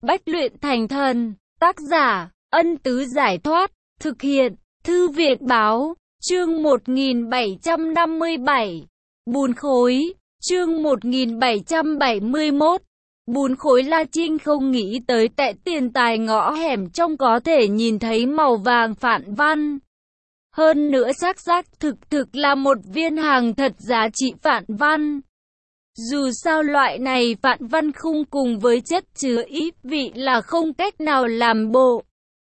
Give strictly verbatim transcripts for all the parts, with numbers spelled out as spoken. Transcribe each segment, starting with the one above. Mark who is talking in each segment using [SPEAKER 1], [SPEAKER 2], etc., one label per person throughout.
[SPEAKER 1] Bách luyện thành thần. Tác giả, Ân Tứ Giải Thoát. Thực hiện, Thư viện Báo. Chương một nghìn bảy trăm năm mươi bảy. Bùn khối. Chương một nghìn bảy trăm bảy mươi mốt. Bùn khối. La Trinh không nghĩ tới tại tiền tài ngõ hẻm trong có thể nhìn thấy màu vàng phản văn. Hơn nữa xác xác thực thực là một viên hàng thật giá trị phản văn. Dù sao loại này phản văn khung cùng với chất chứa ít vị là không cách nào làm bộ.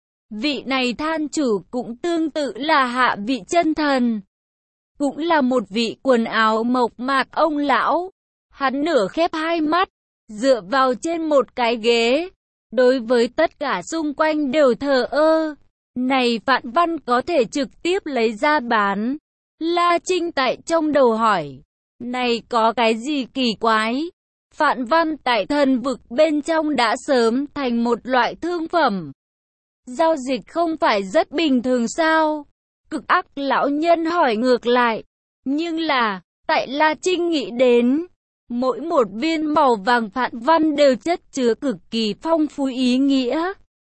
[SPEAKER 1] Vị này than chủ cũng tương tự là hạ vị chân thần. Cũng là một vị quần áo mộc mạc ông lão. Hắn nửa khép hai mắt, dựa vào trên một cái ghế. Đối với tất cả xung quanh đều thờ ơ. Này phản văn có thể trực tiếp lấy ra bán. La Trinh tại trong đầu hỏi. Này có cái gì kỳ quái? Phản văn tại thần vực bên trong đã sớm thành một loại thương phẩm. Giao dịch không phải rất bình thường sao? Cực ác lão nhân hỏi ngược lại. Nhưng là, tại La Trinh nghĩ đến, mỗi một viên màu vàng phản văn đều chất chứa cực kỳ phong phú ý nghĩa.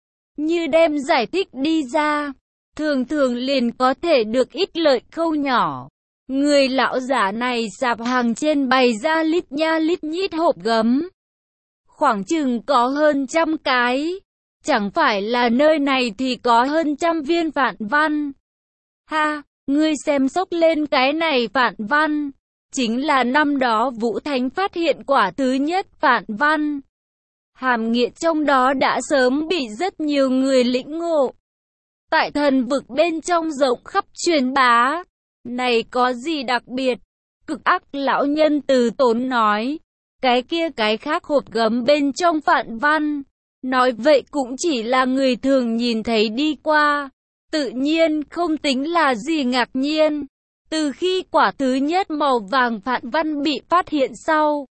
[SPEAKER 1] Như đem giải thích đi ra, thường thường liền có thể được ít lợi khâu nhỏ. Người lão giả này sạp hàng trên bày ra lít nha lít nhít hộp gấm. Khoảng chừng có hơn trăm cái. Chẳng phải là nơi này thì có hơn trăm viên phản văn. Ha, ngươi xem xốc lên cái này phản văn. Chính là năm đó Vũ Thánh phát hiện quả thứ nhất phản văn. Hàm nghĩa trong đó đã sớm bị rất nhiều người lĩnh ngộ. Tại thần vực bên trong rộng khắp truyền bá. Này có gì đặc biệt? Cực ác lão nhân từ tốn nói. Cái kia cái khác hộp gấm bên trong phản văn. Nói vậy cũng chỉ là người thường nhìn thấy đi qua. Tự nhiên không tính là gì ngạc nhiên. Từ khi quả thứ nhất màu vàng phản văn bị phát hiện sau.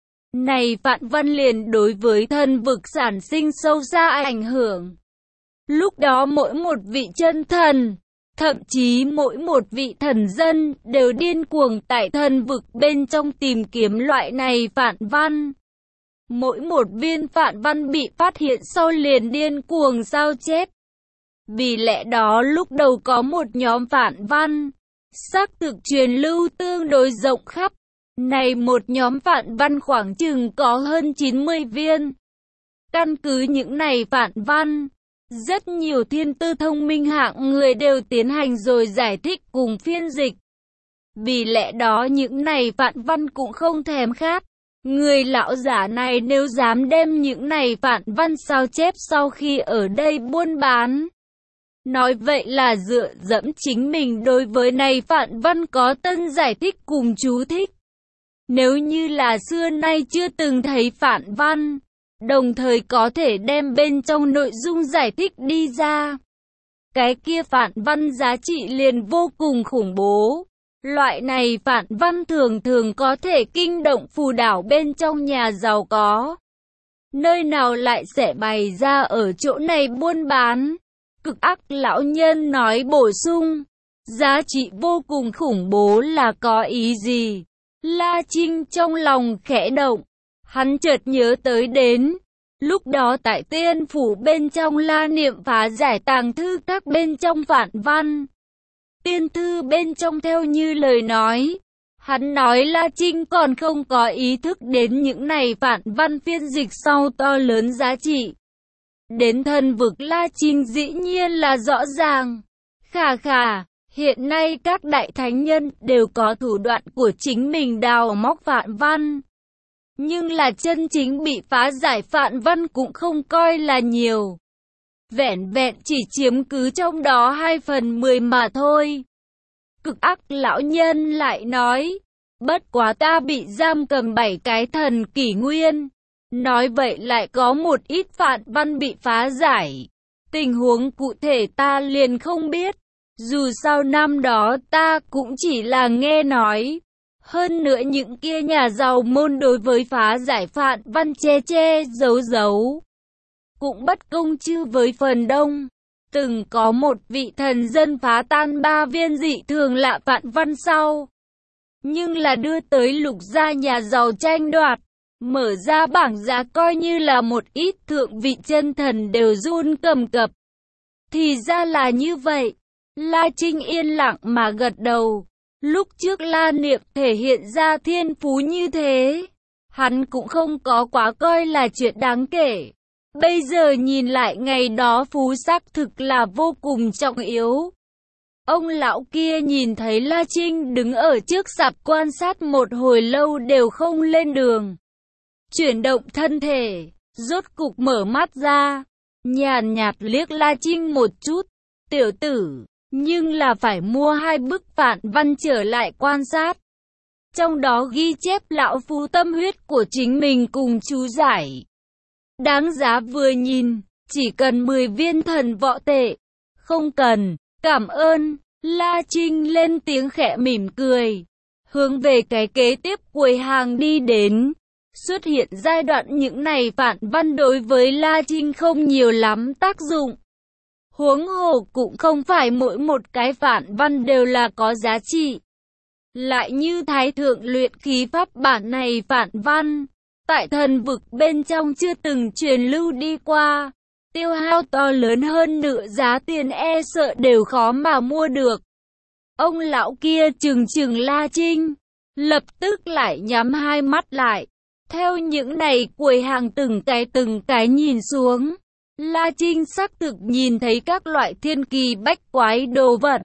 [SPEAKER 1] Này phản văn liền đối với thần vực sản sinh sâu xa ảnh hưởng. Lúc đó mỗi một vị chân thần, thậm chí mỗi một vị thần dân đều điên cuồng tại thần vực bên trong tìm kiếm loại này phản văn. Mỗi một viên phản văn bị phát hiện sau liền điên cuồng sao chép. Vì lẽ đó lúc đầu có một nhóm phản văn, xác thực truyền lưu tương đối rộng khắp. Này một nhóm phản văn khoảng chừng có hơn chín mươi viên. Căn cứ những này phản văn, rất nhiều thiên tư thông minh hạng người đều tiến hành rồi giải thích cùng phiên dịch. Vì lẽ đó những này phản văn cũng không thèm khát. Người lão giả này nếu dám đem những này phản văn sao chép sau khi ở đây buôn bán. Nói vậy là dựa dẫm chính mình đối với này phản văn có tân giải thích cùng chú thích. Nếu như là xưa nay chưa từng thấy phản văn, đồng thời có thể đem bên trong nội dung giải thích đi ra. Cái kia phản văn giá trị liền vô cùng khủng bố. Loại này phản văn thường thường có thể kinh động phù đảo bên trong nhà giàu có. Nơi nào lại sẽ bày ra ở chỗ này buôn bán. Cực ác lão nhân nói bổ sung. Giá trị vô cùng khủng bố là có ý gì? La Trinh trong lòng khẽ động. Hắn chợt nhớ tới đến. Lúc đó tại Tiên Phủ bên trong La Niệm phá giải tàng thư các bên trong phản văn. Tiên thư bên trong theo như lời nói. Hắn nói La Trinh còn không có ý thức đến những này phản văn phiên dịch sau to lớn giá trị. Đến thần vực La Trinh dĩ nhiên là rõ ràng. Khà khà, hiện nay các đại thánh nhân đều có thủ đoạn của chính mình đào móc phản văn. Nhưng là chân chính bị phá giải phản văn cũng không coi là nhiều. Vẻn vẹn chỉ chiếm cứ trong đó hai phần mười mà thôi. Cực ác lão nhân lại nói. Bất quá ta bị giam cầm bảy cái thần kỷ nguyên. Nói vậy lại có một ít phản văn bị phá giải. Tình huống cụ thể ta liền không biết. Dù sao năm đó ta cũng chỉ là nghe nói. Hơn nữa những kia nhà giàu môn đối với phá giải phản văn che che giấu giấu. Cũng bất công chứ với phần đông. Từng có một vị thần dân phá tan ba viên dị thường lạ phản văn sau. Nhưng là đưa tới lục gia nhà giàu tranh đoạt. Mở ra bảng giá coi như là một ít thượng vị chân thần đều run cầm cập. Thì ra là như vậy. La Trinh yên lặng mà gật đầu. Lúc trước La Niệm thể hiện ra thiên phú như thế, hắn cũng không có quá coi là chuyện đáng kể. Bây giờ nhìn lại ngày đó phú sắc thực là vô cùng trọng yếu. Ông lão kia nhìn thấy La Trinh đứng ở trước sạp quan sát một hồi lâu đều không lên đường. Chuyển động thân thể, rốt cục mở mắt ra, nhàn nhạt liếc La Trinh một chút. Tiểu tử, nhưng là phải mua hai bức phản văn trở lại quan sát. Trong đó ghi chép lão phu tâm huyết của chính mình cùng chú giải. Đáng giá vừa nhìn, chỉ cần mười viên thần võ tệ. Không cần, cảm ơn. La Trinh lên tiếng khẽ mỉm cười, hướng về cái kế tiếp quầy hàng đi đến. Xuất hiện giai đoạn những này phản văn đối với La Trinh không nhiều lắm tác dụng. Huống hồ cũng không phải mỗi một cái phản văn đều là có giá trị. Lại như Thái Thượng luyện khí pháp bản này phản văn, tại thần vực bên trong chưa từng truyền lưu đi qua. Tiêu hao to lớn hơn nửa giá tiền e sợ đều khó mà mua được. Ông lão kia trừng trừng La Trinh, lập tức lại nhắm hai mắt lại. Theo những này quầy hàng từng cái từng cái nhìn xuống, La Trinh xác thực nhìn thấy các loại thiên kỳ bách quái đồ vật.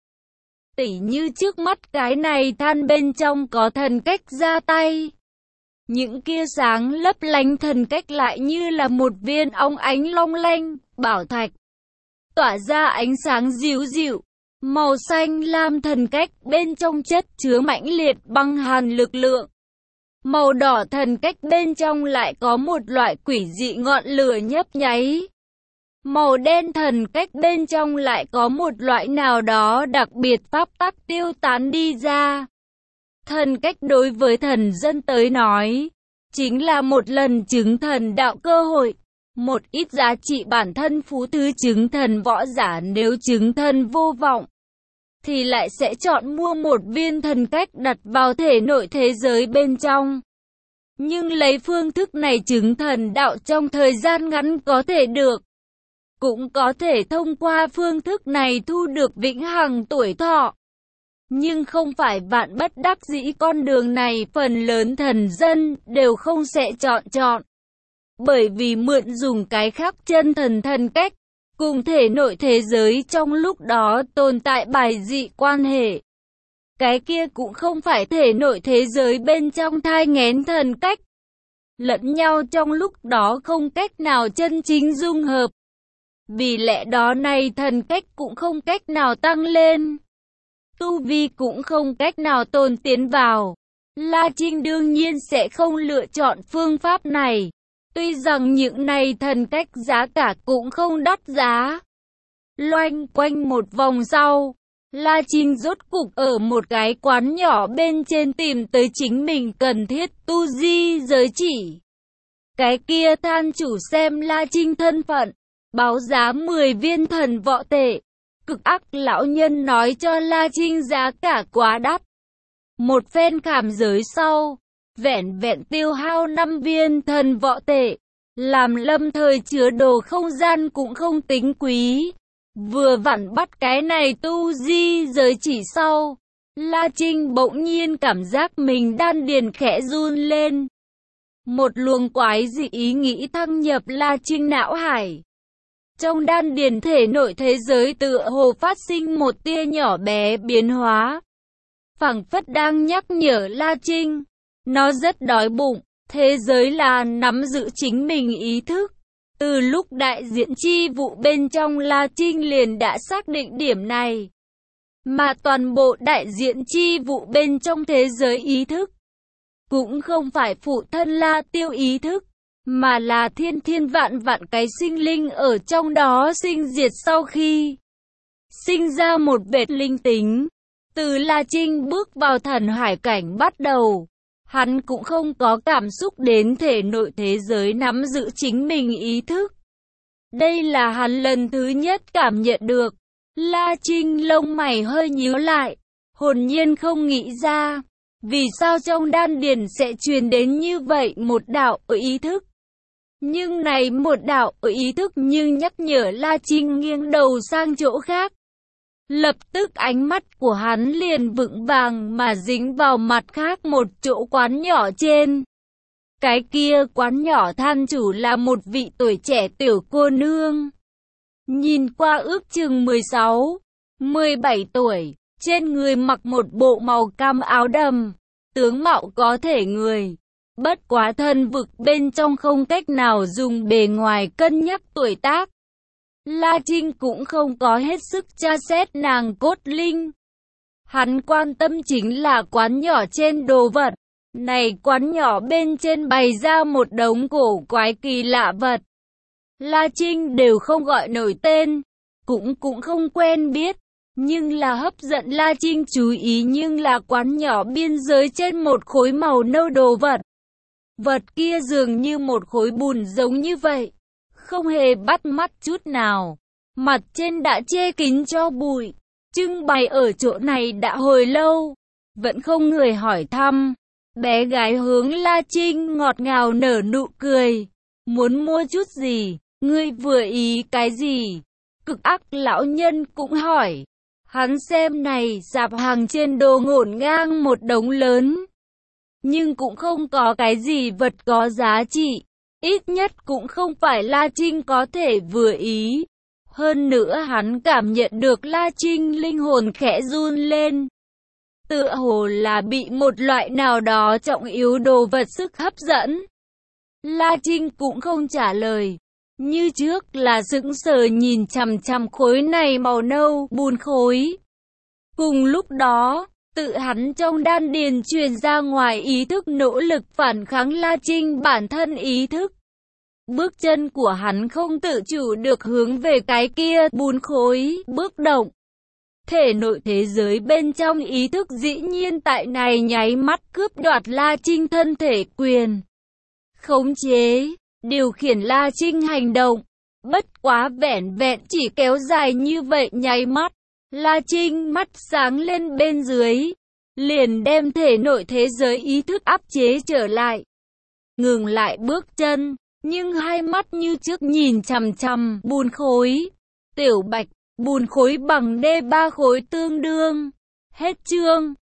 [SPEAKER 1] Tỉ như trước mắt cái này than bên trong có thần cách ra tay. Những kia sáng lấp lánh thần cách lại như là một viên óng ánh long lanh, bảo thạch. Tỏa ra ánh sáng dịu dịu, màu xanh lam thần cách bên trong chất chứa mãnh liệt băng hàn lực lượng. Màu đỏ thần cách bên trong lại có một loại quỷ dị ngọn lửa nhấp nháy. Màu đen thần cách bên trong lại có một loại nào đó đặc biệt pháp tắc tiêu tán đi ra. Thần cách đối với thần dân tới nói, chính là một lần chứng thần đạo cơ hội. Một ít giá trị bản thân phú thứ chứng thần võ giả nếu chứng thần vô vọng, thì lại sẽ chọn mua một viên thần cách đặt vào thể nội thế giới bên trong. Nhưng lấy phương thức này chứng thần đạo trong thời gian ngắn có thể được. Cũng có thể thông qua phương thức này thu được vĩnh hằng tuổi thọ. Nhưng không phải vạn bất đắc dĩ, con đường này phần lớn thần dân đều không sẽ chọn chọn. Bởi vì mượn dùng cái khác chân thần thần cách, cùng thể nội thế giới trong lúc đó tồn tại bài dị quan hệ. Cái kia cũng không phải thể nội thế giới bên trong thai nghén thần cách. Lẫn nhau trong lúc đó không cách nào chân chính dung hợp. Vì lẽ đó này thần cách cũng không cách nào tăng lên. Tu vi cũng không cách nào tồn tiến vào. La Trinh đương nhiên sẽ không lựa chọn phương pháp này. Tuy rằng những này thần cách giá cả cũng không đắt giá. Loanh quanh một vòng sau, La Trinh rốt cục ở một cái quán nhỏ bên trên tìm tới chính mình cần thiết tu di giới chỉ. Cái kia than chủ xem La Trinh thân phận, báo giá mười viên thần võ tệ. Cực ác lão nhân nói cho La Trinh giá cả quá đắt. Một phen khảm giới sau, vẹn vẹn tiêu hao năm viên thần võ tệ, làm lâm thời chứa đồ không gian cũng không tính quý. Vừa vặn bắt cái này tu di giới chỉ sau, La Trinh bỗng nhiên cảm giác mình đan điền khẽ run lên. Một luồng quái dị ý nghĩ thăng nhập La Trinh não hải. Trong đan điền thể nội thế giới tựa hồ phát sinh một tia nhỏ bé biến hóa. Phảng phất đang nhắc nhở La Trinh, nó rất đói bụng, thế giới là nắm giữ chính mình ý thức. Từ lúc đại diện chi vụ bên trong La Trinh liền đã xác định điểm này. Mà toàn bộ đại diện chi vụ bên trong thế giới ý thức, cũng không phải phụ thân La Tiêu ý thức, mà là thiên thiên vạn vạn cái sinh linh ở trong đó sinh diệt sau khi sinh ra một vệt linh tính. Từ La Trinh bước vào thần hải cảnh bắt đầu, hắn cũng không có cảm xúc đến thể nội thế giới nắm giữ chính mình ý thức. Đây là hắn lần thứ nhất cảm nhận được. La Trinh lông mày hơi nhíu lại, hồn nhiên không nghĩ ra, Vì sao trong đan điền sẽ truyền đến như vậy một đạo ở ý thức? Nhưng này một đạo ở ý thức nhưng nhắc nhở La Trinh nghiêng đầu sang chỗ khác. Lập tức ánh mắt của hắn liền vững vàng mà dính vào mặt khác một chỗ quán nhỏ trên. Cái kia quán nhỏ than chủ là một vị tuổi trẻ tiểu cô nương. Nhìn qua ước chừng mười sáu, mười bảy tuổi, trên người mặc một bộ màu cam áo đầm, tướng mạo có thể người. Bất quá thân vực bên trong không cách nào dùng bề ngoài cân nhắc tuổi tác. La Trinh cũng không có hết sức tra xét nàng cốt linh. Hắn quan tâm chính là quán nhỏ trên đồ vật. Này quán nhỏ bên trên bày ra một đống cổ quái kỳ lạ vật. La Trinh đều không gọi nổi tên, cũng cũng không quen biết. Nhưng là hấp dẫn La Trinh chú ý nhưng là quán nhỏ biên giới trên một khối màu nâu đồ vật. Vật kia dường như một khối bùn giống như vậy, không hề bắt mắt chút nào. Mặt trên đã che kín cho bụi, trưng bày ở chỗ này đã hồi lâu, vẫn không người hỏi thăm. Bé gái hướng La Trinh ngọt ngào nở nụ cười. Muốn mua chút gì? Ngươi vừa ý cái gì? Cực ác lão nhân cũng hỏi. Hắn xem này sạp hàng trên đồ ngổn ngang một đống lớn. Nhưng cũng không có cái gì vật có giá trị. Ít nhất cũng không phải La Trinh có thể vừa ý. Hơn nữa hắn cảm nhận được La Trinh linh hồn khẽ run lên. Tựa hồ là bị một loại nào đó trọng yếu đồ vật sức hấp dẫn. La Trinh cũng không trả lời. Như trước là sững sờ nhìn chằm chằm khối này màu nâu bùn khối. Cùng lúc đó, tự hắn trong đan điền truyền ra ngoài ý thức nỗ lực phản kháng La Trinh bản thân ý thức. Bước chân của hắn không tự chủ được hướng về cái kia bùn khối, bước động. Thể nội thế giới bên trong ý thức dĩ nhiên tại này nháy mắt cướp đoạt La Trinh thân thể quyền. Khống chế, điều khiển La Trinh hành động. Bất quá vẻn vẹn chỉ kéo dài như vậy nháy mắt. La Trinh mắt sáng lên bên dưới. Liền đem thể nội thế giới ý thức áp chế trở lại. Ngừng lại bước chân. Nhưng hai mắt như trước nhìn chằm chằm bùn khối. Tiểu Bạch, bùn khối bằng D ba khối tương đương. Hết chương.